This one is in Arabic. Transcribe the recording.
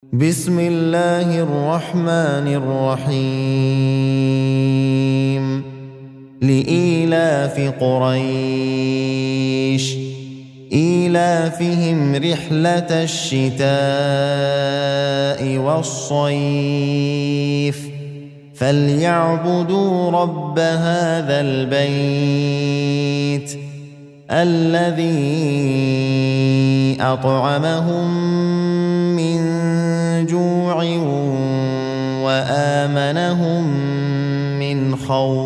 بسم الله الرحمن الرحيم لإيلاف قريش إيلافهم رحلة الشتاء والصيف فليعبدوا رب هذا البيت الذي أطعمهم من جوع وآمنهم من خوف.